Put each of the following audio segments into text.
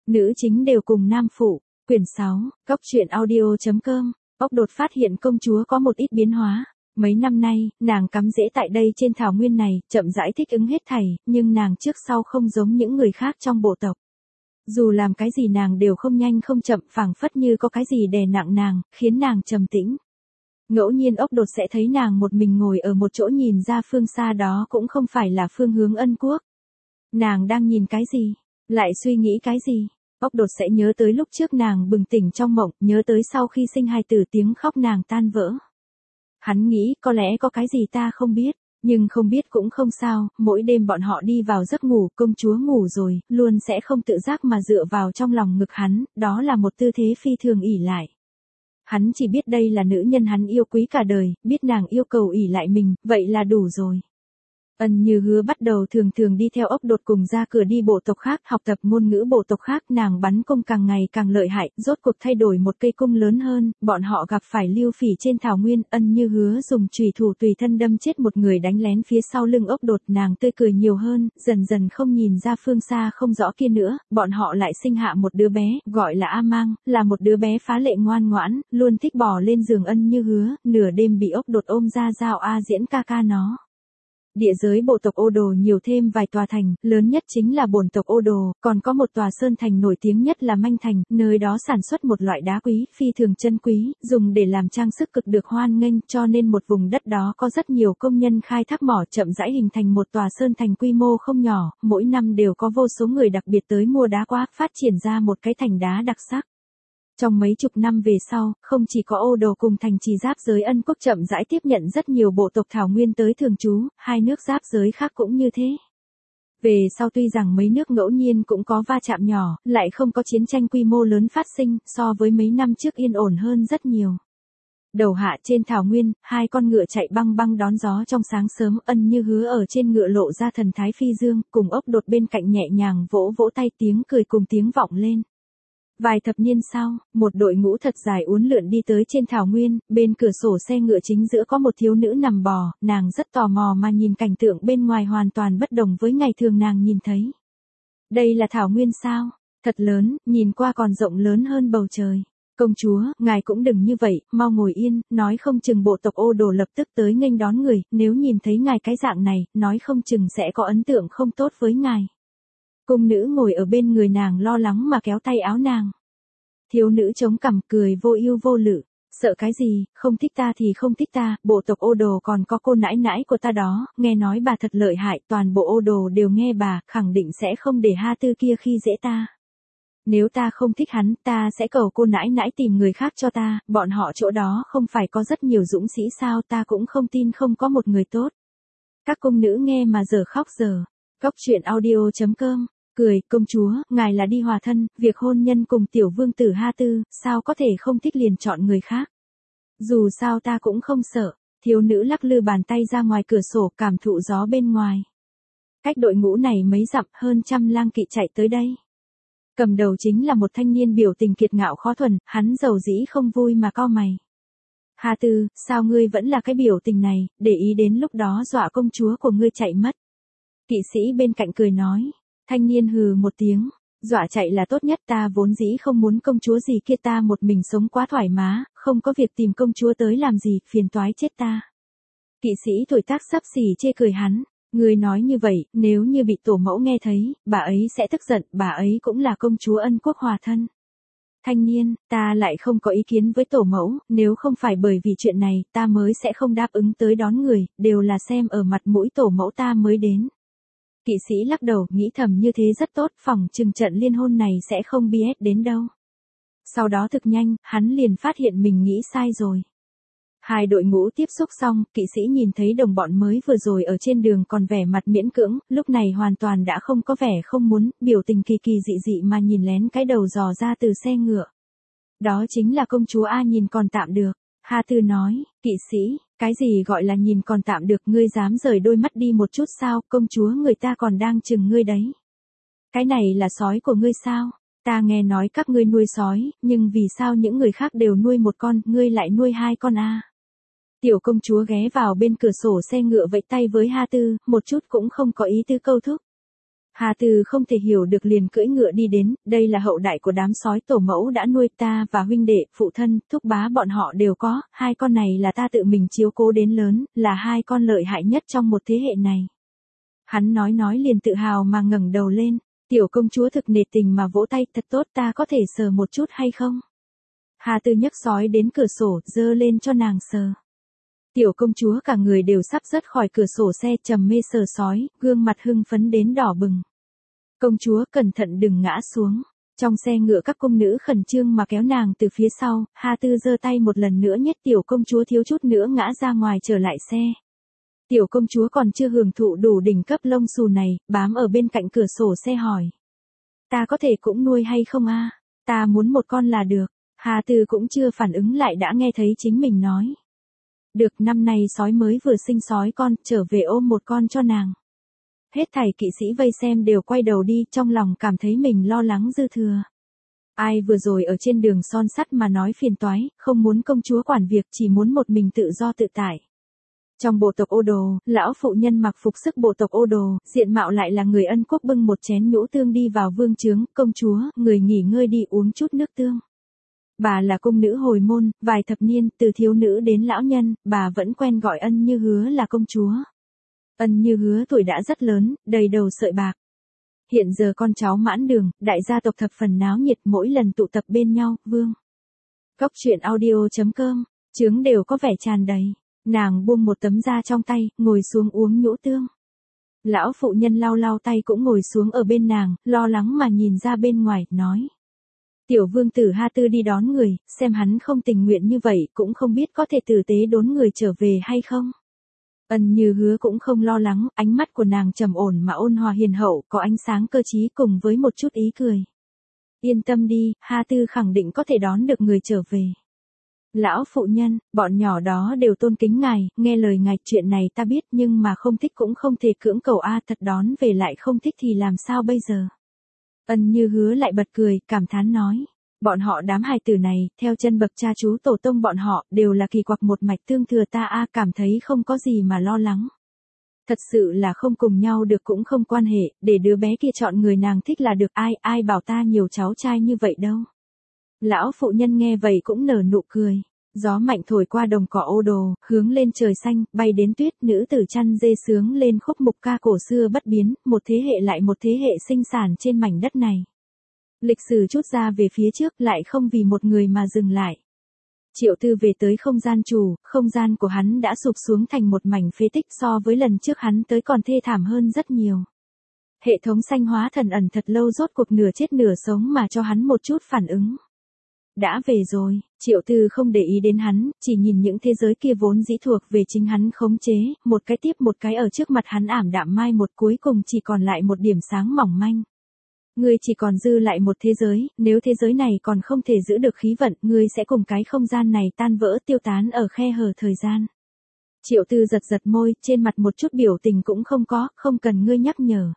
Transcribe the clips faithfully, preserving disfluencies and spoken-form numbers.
Nữ chính đều cùng nam phụ. Quyển sáu, Cóc truyện audio chấm com. Ốc đột phát hiện công chúa có một ít biến hóa. Mấy năm nay, nàng cắm rễ tại đây trên thảo nguyên này, chậm rãi thích ứng hết thảy, nhưng nàng trước sau không giống những người khác trong bộ tộc. Dù làm cái gì nàng đều không nhanh không chậm, phảng phất như có cái gì đè nặng nàng, khiến nàng trầm tĩnh. Ngẫu nhiên ốc đột sẽ thấy nàng một mình ngồi ở một chỗ nhìn ra phương xa, đó cũng không phải là phương hướng Ân Quốc. Nàng đang nhìn cái gì? Lại suy nghĩ cái gì? Ốc đột sẽ nhớ tới lúc trước nàng bừng tỉnh trong mộng, nhớ tới sau khi sinh hài tử tiếng khóc nàng tan vỡ. Hắn nghĩ có lẽ có cái gì ta không biết, nhưng không biết cũng không sao, mỗi đêm bọn họ đi vào giấc ngủ, công chúa ngủ rồi, luôn sẽ không tự giác mà dựa vào trong lòng ngực hắn, đó là một tư thế phi thường ỷ lại. Hắn chỉ biết đây là nữ nhân hắn yêu quý cả đời, biết nàng yêu cầu ỷ lại mình, vậy là đủ rồi. Ân Như Hứa bắt đầu thường thường đi theo ốc đột cùng ra cửa đi bộ tộc khác, học tập ngôn ngữ bộ tộc khác, nàng bắn cung càng ngày càng lợi hại, rốt cuộc thay đổi một cây cung lớn hơn, bọn họ gặp phải Lưu Phỉ trên thảo nguyên, Ân Như Hứa dùng chùy thủ tùy thân đâm chết một người đánh lén phía sau lưng ốc đột, nàng tươi cười nhiều hơn, dần dần không nhìn ra phương xa không rõ kia nữa, bọn họ lại sinh hạ một đứa bé, gọi là A Mang, là một đứa bé phá lệ ngoan ngoãn, luôn thích bò lên giường Ân Như Hứa, nửa đêm bị ốc đột ôm ra giao A diễn ca ca nó. Địa giới bộ tộc Ô Đồ nhiều thêm vài tòa thành, lớn nhất chính là bổn tộc Ô Đồ, còn có một tòa sơn thành nổi tiếng nhất là Manh Thành, nơi đó sản xuất một loại đá quý, phi thường chân quý, dùng để làm trang sức cực được hoan nghênh, cho nên một vùng đất đó có rất nhiều công nhân khai thác mỏ, chậm rãi hình thành một tòa sơn thành quy mô không nhỏ, mỗi năm đều có vô số người đặc biệt tới mua đá quá, phát triển ra một cái thành đá đặc sắc. Trong mấy chục năm về sau, không chỉ có Ô Đồ cùng thành trì giáp giới Ân Quốc chậm rãi tiếp nhận rất nhiều bộ tộc thảo nguyên tới thường trú, hai nước giáp giới khác cũng như thế. Về sau tuy rằng mấy nước ngẫu nhiên cũng có va chạm nhỏ, lại không có chiến tranh quy mô lớn phát sinh, so với mấy năm trước yên ổn hơn rất nhiều. Đầu hạ trên thảo nguyên, hai con ngựa chạy băng băng đón gió trong sáng sớm, Ân Như Hứa ở trên ngựa lộ ra thần thái phi dương, cùng ốc đột bên cạnh nhẹ nhàng vỗ vỗ tay, tiếng cười cùng tiếng vọng lên. Vài thập niên sau, một đội ngũ thật dài uốn lượn đi tới trên thảo nguyên, bên cửa sổ xe ngựa chính giữa có một thiếu nữ nằm bò, nàng rất tò mò mà nhìn cảnh tượng bên ngoài hoàn toàn bất đồng với ngày thường nàng nhìn thấy. Đây là thảo nguyên sao? Thật lớn, nhìn qua còn rộng lớn hơn bầu trời. Công chúa, ngài cũng đừng như vậy, mau ngồi yên, nói không chừng bộ tộc Ô Đồ lập tức tới nghênh đón người, nếu nhìn thấy ngài cái dạng này, nói không chừng sẽ có ấn tượng không tốt với ngài. Cung nữ ngồi ở bên người nàng lo lắng mà kéo tay áo nàng. Thiếu nữ chống cằm cười vô ưu vô lự, sợ cái gì, không thích ta thì không thích ta, bộ tộc Ô Đồ còn có cô nãi nãi của ta đó, nghe nói bà thật lợi hại, toàn bộ Ô Đồ đều nghe bà, khẳng định sẽ không để Ha Tư kia khi dễ ta. Nếu ta không thích hắn, ta sẽ cầu cô nãi nãi tìm người khác cho ta, bọn họ chỗ đó không phải có rất nhiều dũng sĩ sao, ta cũng không tin không có một người tốt. Các cung nữ nghe mà giờ khóc giờ. Cóc truyện audio chấm com. Cười, công chúa, ngài là đi hòa thân, việc hôn nhân cùng tiểu vương tử Ha Tư, sao có thể không thích liền chọn người khác. Dù sao ta cũng không sợ, thiếu nữ lắc lư bàn tay ra ngoài cửa sổ cảm thụ gió bên ngoài. Cách đội ngũ này mấy dặm, hơn trăm lang kỵ chạy tới đây. Cầm đầu chính là một thanh niên biểu tình kiệt ngạo khó thuần, hắn giàu dĩ không vui mà cau mày. Ha Tư, sao ngươi vẫn là cái biểu tình này, để ý đến lúc đó dọa công chúa của ngươi chạy mất. Kỵ sĩ bên cạnh cười nói. Thanh niên hừ một tiếng, dọa chạy là tốt nhất, ta vốn dĩ không muốn công chúa gì kia, ta một mình sống quá thoải mái, không có việc tìm công chúa tới làm gì, phiền toái chết ta. Kỵ sĩ tuổi tác xấp xỉ chê cười hắn, người nói như vậy, nếu như bị tổ mẫu nghe thấy, bà ấy sẽ tức giận, bà ấy cũng là công chúa Ân Quốc hòa thân. Thanh niên, ta lại không có ý kiến với tổ mẫu, nếu không phải bởi vì chuyện này, ta mới sẽ không đáp ứng tới đón người, đều là xem ở mặt mũi tổ mẫu ta mới đến. Kỵ sĩ lắc đầu, nghĩ thầm như thế rất tốt, phỏng chừng trận liên hôn này sẽ không bi ét đến đâu. Sau đó thực nhanh, hắn liền phát hiện mình nghĩ sai rồi. Hai đội ngũ tiếp xúc xong, kỵ sĩ nhìn thấy đồng bọn mới vừa rồi ở trên đường còn vẻ mặt miễn cưỡng, lúc này hoàn toàn đã không có vẻ không muốn, biểu tình kỳ kỳ dị dị mà nhìn lén cái đầu dò ra từ xe ngựa. Đó chính là công chúa A, nhìn còn tạm được. Ha Tư nói, kỵ sĩ, cái gì gọi là nhìn còn tạm được, ngươi dám rời đôi mắt đi một chút sao, công chúa người ta còn đang chừng ngươi đấy. Cái này là sói của ngươi sao? Ta nghe nói các ngươi nuôi sói, nhưng vì sao những người khác đều nuôi một con, ngươi lại nuôi hai con a? Tiểu công chúa ghé vào bên cửa sổ xe ngựa vẫy tay với Ha Tư, một chút cũng không có ý tư câu thúc. Hà Từ không thể hiểu được liền cưỡi ngựa đi đến, đây là hậu đại của đám sói tổ mẫu đã nuôi ta và huynh đệ, phụ thân, thúc bá bọn họ đều có, hai con này là ta tự mình chiếu cố đến lớn, là hai con lợi hại nhất trong một thế hệ này. Hắn nói nói liền tự hào mà ngẩng đầu lên, tiểu công chúa thực nể tình mà vỗ tay, thật tốt, ta có thể sờ một chút hay không? Hà Từ nhấc sói đến cửa sổ, giơ lên cho nàng sờ. Tiểu công chúa cả người đều sắp rớt khỏi cửa sổ xe, trầm mê sờ sói, gương mặt hưng phấn đến đỏ bừng. Công chúa cẩn thận đừng ngã xuống. Trong xe ngựa các cung nữ khẩn trương mà kéo nàng từ phía sau, Hà Tư giơ tay một lần nữa nhét tiểu công chúa thiếu chút nữa ngã ra ngoài trở lại xe. Tiểu công chúa còn chưa hưởng thụ đủ đỉnh cấp lông xù này, bám ở bên cạnh cửa sổ xe hỏi. Ta có thể cũng nuôi hay không a? Ta muốn một con là được. Hà Tư cũng chưa phản ứng lại đã nghe thấy chính mình nói. Được, năm nay sói mới vừa sinh sói con, trở về ôm một con cho nàng. Hết thảy kỵ sĩ vây xem đều quay đầu đi, trong lòng cảm thấy mình lo lắng dư thừa. Ai vừa rồi ở trên đường son sắt mà nói phiền toái, không muốn công chúa quản việc, chỉ muốn một mình tự do tự tại. Trong bộ tộc Ô Đồ, lão phụ nhân mặc phục sức bộ tộc Ô Đồ, diện mạo lại là người ân quốc bưng một chén nhũ tương đi vào vương trướng, công chúa, người nghỉ ngơi đi uống chút nước tương. Bà là cung nữ hồi môn, vài thập niên, từ thiếu nữ đến lão nhân, bà vẫn quen gọi Ân Như Hứa là công chúa. Ân Như Hứa tuổi đã rất lớn, đầy đầu sợi bạc. Hiện giờ con cháu mãn đường, đại gia tộc thập phần náo nhiệt, mỗi lần tụ tập bên nhau, vương. Cóc truyện audio chấm com, trướng đều có vẻ tràn đầy. Nàng buông một tấm da trong tay, ngồi xuống uống nhũ tương. Lão phụ nhân lau lau tay cũng ngồi xuống ở bên nàng, lo lắng mà nhìn ra bên ngoài, nói. Tiểu vương tử Ha Tư đi đón người, xem hắn không tình nguyện như vậy, cũng không biết có thể tử tế đón người trở về hay không. Ân Như Hứa cũng không lo lắng, ánh mắt của nàng trầm ổn mà ôn hòa hiền hậu, có ánh sáng cơ trí cùng với một chút ý cười. Yên tâm đi, Ha Tư khẳng định có thể đón được người trở về. Lão phụ nhân, bọn nhỏ đó đều tôn kính ngài, nghe lời ngài, chuyện này ta biết nhưng mà không thích cũng không thể cưỡng cầu a, thật đón về lại không thích thì làm sao bây giờ. Ân Như Hứa lại bật cười, cảm thán nói. Bọn họ đám hài tử này, theo chân bậc cha chú tổ tông bọn họ, đều là kỳ quặc một mạch tương thừa ta a, cảm thấy không có gì mà lo lắng. Thật sự là không cùng nhau được cũng không quan hệ, để đứa bé kia chọn người nàng thích là được, ai, ai bảo ta nhiều cháu trai như vậy đâu. Lão phụ nhân nghe vậy cũng nở nụ cười. Gió mạnh thổi qua đồng cỏ Ô Đồ, hướng lên trời xanh, bay đến tuyết, nữ tử chăn dê sướng lên khúc mục ca cổ xưa bất biến, một thế hệ lại một thế hệ sinh sản trên mảnh đất này. Lịch sử chút ra về phía trước lại không vì một người mà dừng lại. Triệu Tư về tới không gian chủ, không gian của hắn đã sụp xuống thành một mảnh phế tích, so với lần trước hắn tới còn thê thảm hơn rất nhiều. Hệ thống sanh hóa thần ẩn thật lâu rốt cuộc nửa chết nửa sống mà cho hắn một chút phản ứng. Đã về rồi, Triệu Tư không để ý đến hắn, chỉ nhìn những thế giới kia vốn dĩ thuộc về chính hắn khống chế, một cái tiếp một cái ở trước mặt hắn ảm đạm mai một, cuối cùng chỉ còn lại một điểm sáng mỏng manh. Ngươi chỉ còn dư lại một thế giới, nếu thế giới này còn không thể giữ được khí vận, ngươi sẽ cùng cái không gian này tan vỡ tiêu tán ở khe hở thời gian. Triệu Tư giật giật môi, trên mặt một chút biểu tình cũng không có, không cần ngươi nhắc nhở.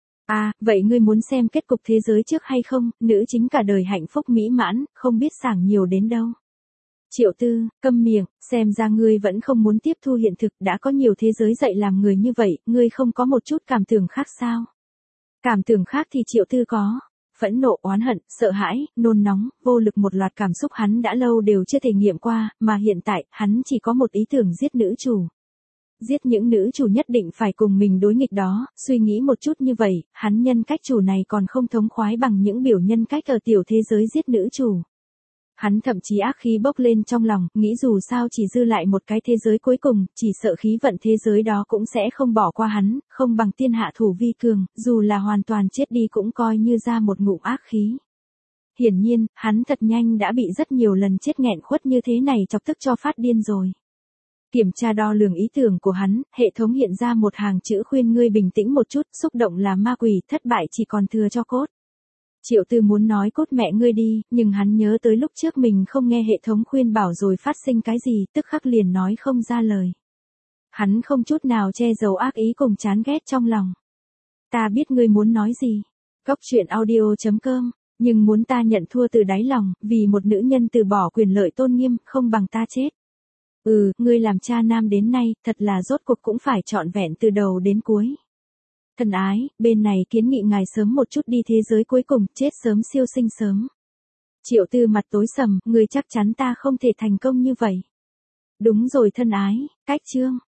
À, vậy ngươi muốn xem kết cục thế giới trước hay không, nữ chính cả đời hạnh phúc mỹ mãn, không biết sảng nhiều đến đâu. Triệu Tư, câm miệng, xem ra ngươi vẫn không muốn tiếp thu hiện thực, đã có nhiều thế giới dạy làm người như vậy, ngươi không có một chút cảm tưởng khác sao? Cảm tưởng khác thì Triệu Tư có. Phẫn nộ, oán hận, sợ hãi, nôn nóng, vô lực, một loạt cảm xúc hắn đã lâu đều chưa thể nghiệm qua, mà hiện tại, hắn chỉ có một ý tưởng giết nữ chủ. Giết những nữ chủ nhất định phải cùng mình đối nghịch đó, suy nghĩ một chút như vậy, hắn nhân cách chủ này còn không thống khoái bằng những biểu nhân cách ở tiểu thế giới giết nữ chủ. Hắn thậm chí ác khí bốc lên trong lòng, nghĩ dù sao chỉ dư lại một cái thế giới cuối cùng, chỉ sợ khí vận thế giới đó cũng sẽ không bỏ qua hắn, không bằng tiên hạ thủ vi cường, dù là hoàn toàn chết đi cũng coi như ra một ngụm ác khí. Hiển nhiên, hắn thật nhanh đã bị rất nhiều lần chết nghẹn khuất như thế này chọc tức cho phát điên rồi. Kiểm tra đo lường ý tưởng của hắn, hệ thống hiện ra một hàng chữ khuyên ngươi bình tĩnh một chút, xúc động là ma quỷ, thất bại chỉ còn thừa cho cốt. Triệu Tư muốn nói cốt mẹ ngươi đi, nhưng hắn nhớ tới lúc trước mình không nghe hệ thống khuyên bảo rồi phát sinh cái gì, tức khắc liền nói không ra lời. Hắn không chút nào che giấu ác ý cùng chán ghét trong lòng. Ta biết ngươi muốn nói gì. Cóc truyện audio chấm com, nhưng muốn ta nhận thua từ đáy lòng, vì một nữ nhân từ bỏ quyền lợi tôn nghiêm, không bằng ta chết. Ừ, ngươi làm cha nam đến nay, thật là rốt cuộc cũng phải trọn vẹn từ đầu đến cuối. Thân ái, bên này kiến nghị ngài sớm một chút đi thế giới cuối cùng, chết sớm siêu sinh sớm. Triệu Tư mặt tối sầm, người chắc chắn ta không thể thành công như vậy. Đúng rồi thân ái, cách chương.